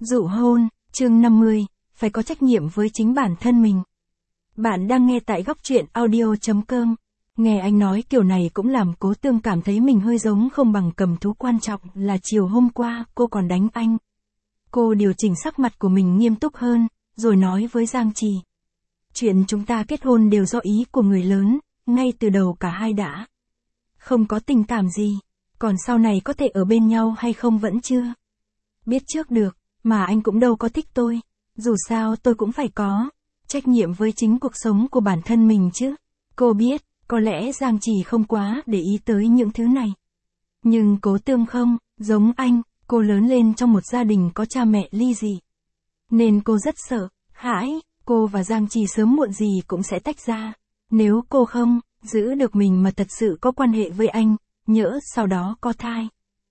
Dụ hôn, chương 50, phải có trách nhiệm với chính bản thân mình. Bạn đang nghe tại góc truyện audio.com. Nghe anh nói kiểu này cũng làm Cố Tương cảm thấy mình hơi giống không bằng cầm thú, quan trọng là chiều hôm qua cô còn đánh anh. Cô điều chỉnh sắc mặt của mình nghiêm túc hơn, rồi nói với Giang Trì. Chuyện chúng ta kết hôn đều do ý của người lớn, ngay từ đầu cả hai đã không có tình cảm gì, còn sau này có thể ở bên nhau hay không vẫn chưa biết trước được, mà anh cũng đâu có thích tôi, dù sao tôi cũng phải có trách nhiệm với chính cuộc sống của bản thân mình chứ. Cô biết, có lẽ Giang Trì không quá để ý tới những thứ này. Nhưng Cố Tương không, giống anh, cô lớn lên trong một gia đình có cha mẹ ly dị. Nên cô rất sợ hãi, cô và Giang Trì sớm muộn gì cũng sẽ tách ra. Nếu cô không giữ được mình mà thật sự có quan hệ với anh, nhỡ sau đó có thai,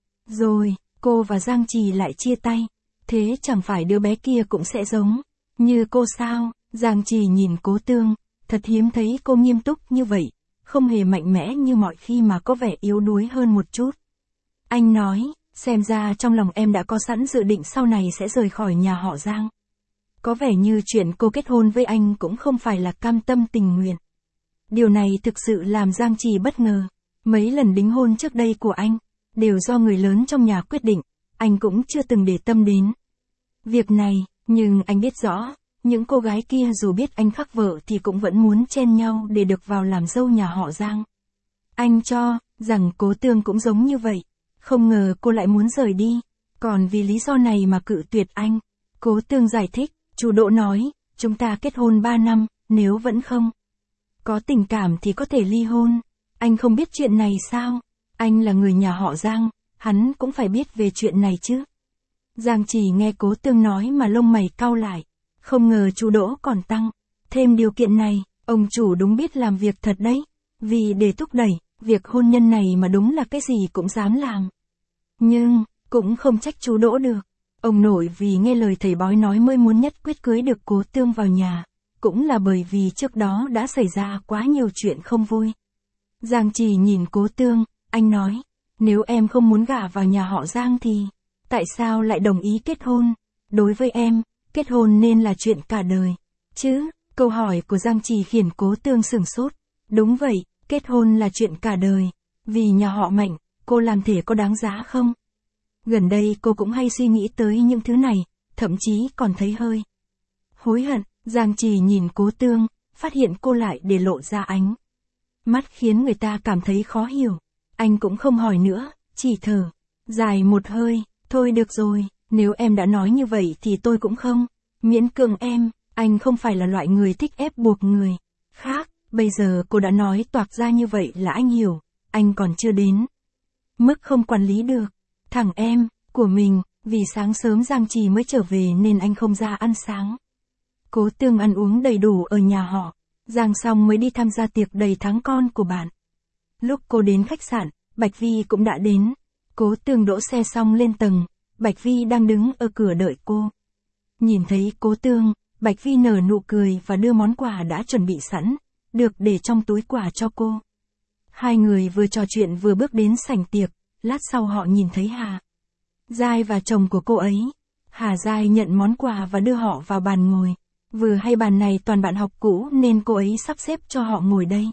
rồi cô và Giang Trì lại chia tay, thế chẳng phải đứa bé kia cũng sẽ giống như cô sao? Giang Trì nhìn Cố Tương, thật hiếm thấy cô nghiêm túc như vậy, không hề mạnh mẽ như mọi khi mà có vẻ yếu đuối hơn một chút. Anh nói, xem ra trong lòng em đã có sẵn dự định sau này sẽ rời khỏi nhà họ Giang. Có vẻ như chuyện cô kết hôn với anh cũng không phải là cam tâm tình nguyện. Điều này thực sự làm Giang Trì bất ngờ. Mấy lần đính hôn trước đây của anh đều do người lớn trong nhà quyết định, anh cũng chưa từng để tâm đến việc này, nhưng anh biết rõ, những cô gái kia dù biết anh khắc vợ thì cũng vẫn muốn chen nhau để được vào làm dâu nhà họ Giang. Anh cho rằng Cố Tương cũng giống như vậy, không ngờ cô lại muốn rời đi, còn vì lý do này mà cự tuyệt anh. Cố Tương giải thích, chú Đỗ nói, chúng ta kết hôn 3 năm, nếu vẫn không có tình cảm thì có thể ly hôn. Anh không biết chuyện này sao? Anh là người nhà họ Giang, hắn cũng phải biết về chuyện này chứ. Giang Trì nghe Cố Tương nói mà lông mày cau lại, không ngờ chú Đỗ còn tăng thêm điều kiện này, ông chủ đúng biết làm việc thật đấy, vì để thúc đẩy việc hôn nhân này mà đúng là cái gì cũng dám làm. Nhưng, cũng không trách chú Đỗ được. Ông nội vì nghe lời thầy bói nói mới muốn nhất quyết cưới được Cố Tương vào nhà, cũng là bởi vì trước đó đã xảy ra quá nhiều chuyện không vui. Giang Trì nhìn Cố Tương, anh nói, nếu em không muốn gả vào nhà họ Giang thì, tại sao lại đồng ý kết hôn? Đối với em, kết hôn nên là chuyện cả đời, chứ? Câu hỏi của Giang Trì khiến Cố Tương sửng sốt. Đúng vậy, kết hôn là chuyện cả đời, vì nhà họ Mạnh, cô làm thể có đáng giá không? Gần đây cô cũng hay suy nghĩ tới những thứ này, thậm chí còn thấy hơi hối hận. Giang Trì nhìn Cố Tương, phát hiện cô lại để lộ ra ánh mắt khiến người ta cảm thấy khó hiểu. Anh cũng không hỏi nữa, chỉ thở dài một hơi, thôi được rồi, nếu em đã nói như vậy thì tôi cũng không miễn cưỡng em, anh không phải là loại người thích ép buộc người khác, bây giờ cô đã nói toạc ra như vậy là anh hiểu, anh còn chưa đến mức không quản lý được thằng em của mình, vì sáng sớm Giang Trì mới trở về nên anh không ra ăn sáng. Cố Tương ăn uống đầy đủ ở nhà họ Giang xong mới đi tham gia tiệc đầy tháng con của bạn. Lúc cô đến khách sạn, Bạch Vi cũng đã đến. Cố Tương đỗ xe xong lên tầng, Bạch Vi đang đứng ở cửa đợi cô. Nhìn thấy Cố Tương, Bạch Vi nở nụ cười và đưa món quà đã chuẩn bị sẵn, được để trong túi quà cho cô. Hai người vừa trò chuyện vừa bước đến sảnh tiệc, lát sau họ nhìn thấy Hà Giai và chồng của cô ấy. Hà Giai nhận món quà và đưa họ vào bàn ngồi. Vừa hay bàn này toàn bạn học cũ nên cô ấy sắp xếp cho họ ngồi đây.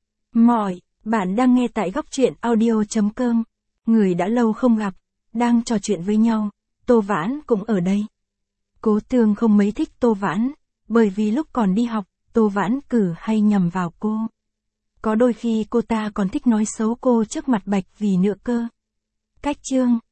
Bạn đang nghe tại góc truyện audio.com. Người đã lâu không gặp, đang trò chuyện với nhau, Tô Vãn cũng ở đây. Cố Tương không mấy thích Tô Vãn, bởi vì lúc còn đi học, Tô Vãn cử hay nhằm vào cô. Có đôi khi cô ta còn thích nói xấu cô trước mặt Bạch Vì nữa cơ. Cách chương